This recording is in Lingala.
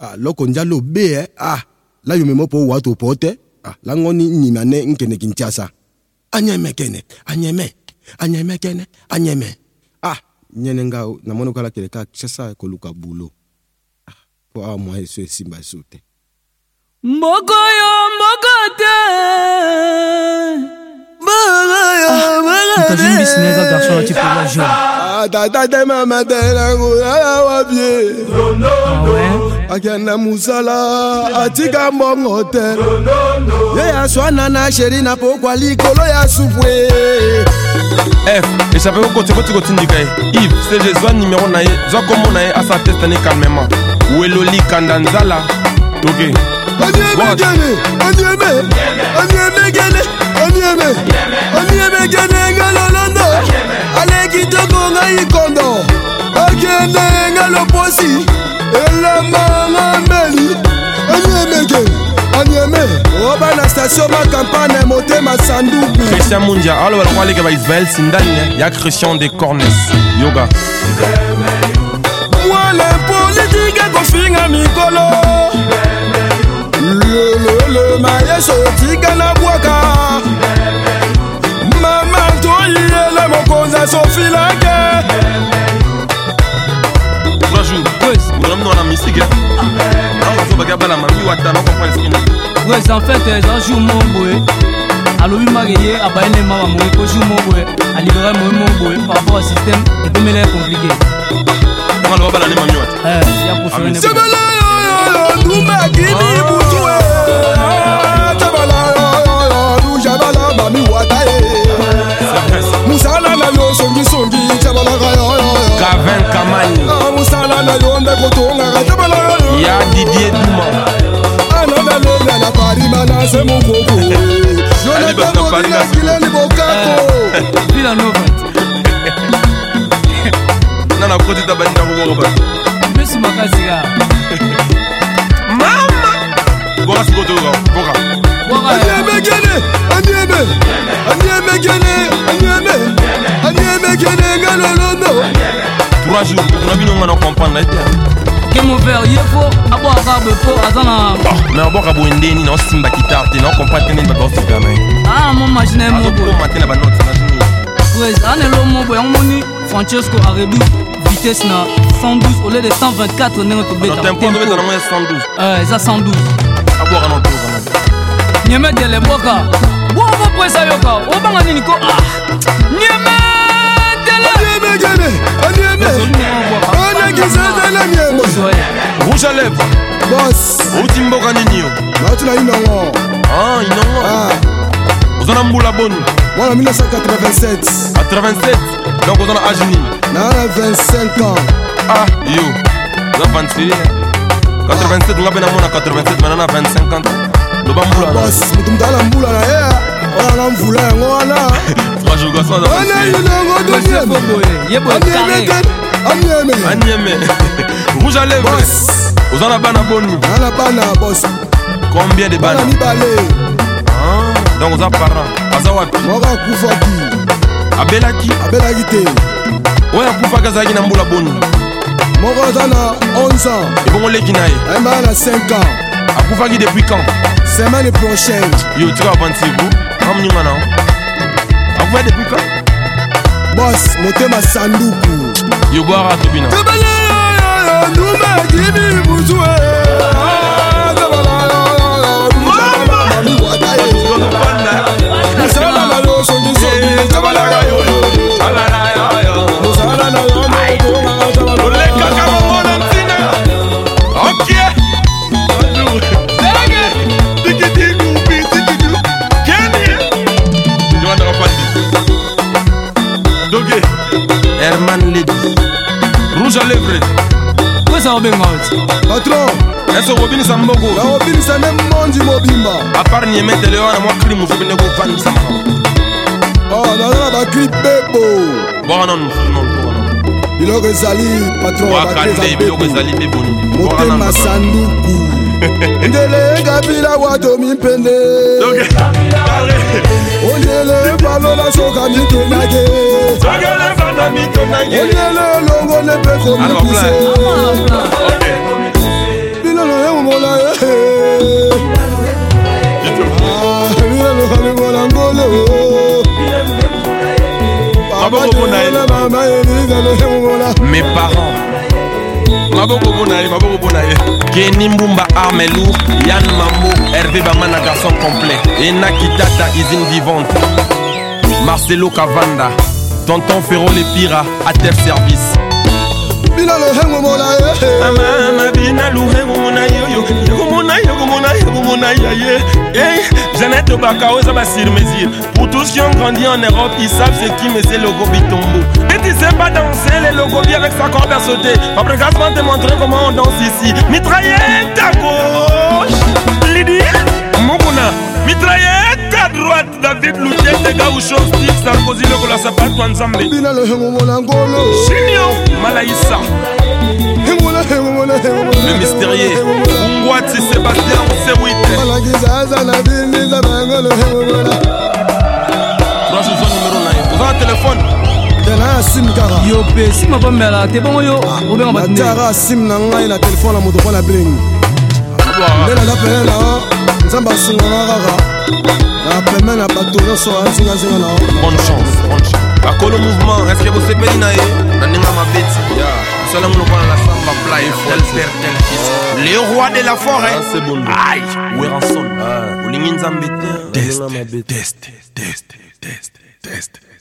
loko njalo be la yo memo po watu pote la ngoni nimane nkene Kinshasa anyeme kene nyene nga na mono kala keleka Kinshasa ko luka bulo po moi eso simba sote Mogoyo mogote T'as vu une business à garçon là tu peux la jouer tata mama tela ngula wabie akana musala atika mbongote ya swana na sheri na pokwa likolo ya soufwe F échappé au côté Ndikaye Yves c'est Jésus numéro nae Zwa komo nae asa testane calmement Weloli Kandanzala Ok Onyeme gene ngalolondo Aleki toko ngai kondo Agene ngaloposi Elama ngambeli Onyeme Oba na station ma campagne motema sanduku Christian Mundia alors on va aller avec Israël Sindani ya Christian de Cornes Yoga Moi les politiques kofinga mikolo Le maye sotika na bwaka Mama toyi ele mokonza sofilake Bonjour Vous l'avez dans la musique On va regarder la mamie Wata on comprend ce qu'il est Ouais en fait un jour mon boy alors il m'a gagné à bailler les mamans moi pour jour mon boy à libérer mon boy par rapport au système et tout me l'air compliqué On va bailler les mamie Wata il y a pour faire C'est bala nous ma gini butoué Jabala mami Wata Musala na yo songi Jabala Gavin Kamani Musala na yo ndeko tonga Jabala Ya Didier Douma Ananda lele na Paris mana se mon coco Jonathan Mobila Kileni Bokako Vila Nova Nana koti tabani na kuko Messi Makasiga Mama Bora sikoto Bora Anyeme gene ngalolondo 3 jours on a vu nous on comprendre là Game over il faut avoir barbe pour azana mais on boka boendeni na simba kitarte na comprendre que nini ba super mais mon machine mon boy matin ba note na ouais anelo mon boy on moni Francesco a réduit vitesse na 112 au lieu de 124 n'est beta tempo de beta na 112 ça 112 a boire non tout nyeme de le boka wo bo pesa yoka o banga nini ko nyeme Rouge à lèvres Boss Outimboka Ninio Matina Inongo Inongo Vous en avez moula bonne Moi en 1987 À 87 Donc vous en avez Agini Nana 25 ans Yo Vous avez 26 87 Vous avez 87 Maintenant 25 ans Le bamboula Boss Moutoumdala mboula na ya Ona mvula yango wana 3 jours gosse Ona Inongo deuxième Yebo carré Anyeme Rouge à lèvres Vous en avez bana bonne Nana bana boss Combien de bana Donc vous avez parents Azawaki Moka kufaki Abelaki te Ouais akufaki azaki na mboula bonne Moko zana 11 ans Et bon leki na ye Aima na 5 ans Akufaki depuis quand Semaine prochaine Yo tu vas avancer vous Ramnyunga na Akufaki depuis quand Boss motema sanduku Yo boara tobina Numa gini buzue Musala na yo songi Jabala yo Musala na yo Oleka kama mwana mtina Ok Tikidigu Tikidigu Kenny You want to rapandi Doge Herman Lady Rouge à lèvres Où ça va bien Patron Eso wobini sambogo Na wobini sa nem mondi mobimba A part ni mete le wana mwa krimu fobine go vandi sama na ba clip bebo Bora non Biloko ezali patron Wakande biloko ezali beboni Motema sanduku Ndele ngabila wato mimpende Onyele balola soka mitonage Onyele longo ne peko mipise Bilolo Mes parents Kenny Mbumba Armelou, Yann Mambo, Hervé Bamana garçon complet, Ena Kitata usine vivante, Marcelo Cavanda, Tonton Ferro les Pira, Atef Service. Bina le hengo mona Mama bina le hengo mona yo. Jeannette Obaka Ozaba sur mesure. Pour tous qui ont grandi en Europe, ils savent ce qui mais c'est le Logo Bitombo. Et tu sais pas danser les logos bien avec sa corde à sauter. Fabrikas va te montrer comment on danse ici. Mitraillette à gauche, Lydie Mokuna. Mitraillette à droite, David Loutier, Tega ou Chopstick, Sarkozy, le Gola Sapat, Wanzambe. Bina le hengo mona ngolo. Chignon, Malaïssa. Le mystérieux, Ungwati Sébastien Oussewite. Trois choses numéro 9. Vous avez un téléphone? Yo pe si ma bombe là t'es bon yo ou bien on va tenir sim na ngai na téléphone na moto pour la bling nela la pele na nzamba sunga na rara na peme na bato so anzinga zinga na bonne chance bakolo mouvement est-ce que vous savez na ye na ninga mabeti ya sala muno kwa la samba play tel père tel fils le roi de la forêt c'est bon aïe Weranson olingi nzambe test